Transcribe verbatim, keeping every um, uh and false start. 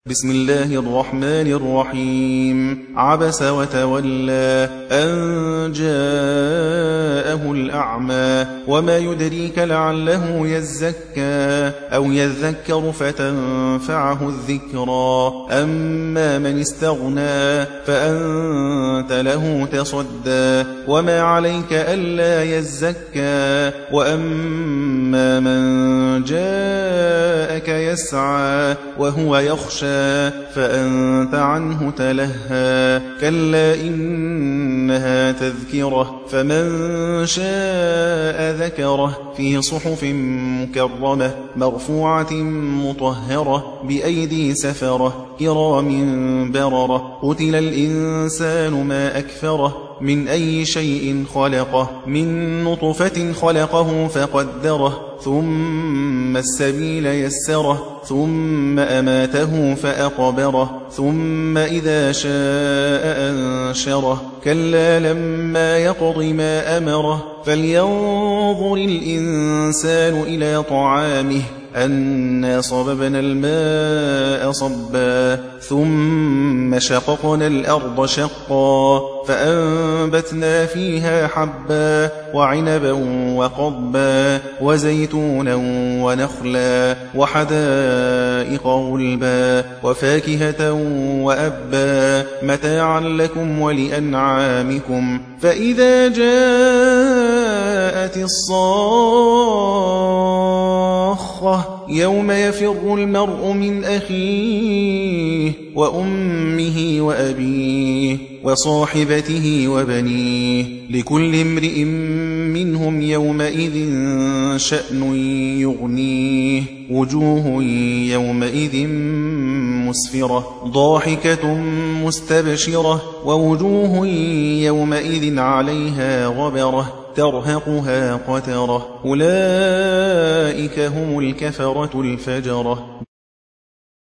بسم الله الرحمن الرحيم عبس وتولى أن جاءه الأعمى وما يدريك لعله يزكى أو يذكر فتنفعه الذكرى أما من استغنى فأنت له تصدى وما عليك ألا يزكى وأما من جاءك يسعى وهو يخشى فأنت عنه تلهى كلا إنها تذكرة فمن شاء ذكره في صحف مكرمة مرفوعة مطهرة بأيدي سفرة كرام بررة قتل الإنسان ما أكفره من أي شيء خلقه من نطفة خلقه فقدره ثم السبيل يسره ثم أماته فأقبره ثم إذا شاء أنشره كلا لما يقض ما أمره فلينظر الإنسان إلى طعامه أنا صببنا الماء صبا ثم شققنا الأرض شقا فأنبتنا فيها حبا وعنبا وقضبا وزيتونا ونخلا وحدائق غلبا وفاكهة وأبا متاعا لكم ولأنعامكم فإذا جاءت الصاخة يوم يفر المرء من أخيه وأمه وأبيه وصاحبته وبنيه لكل امرئ منهم يومئذ شأن يغنيه وجوه يومئذ مسفرة ضاحكة مستبشرة ووجوه يومئذ عليها غبرة ترهقها قترة أولئك هم الكفرة الفجرة.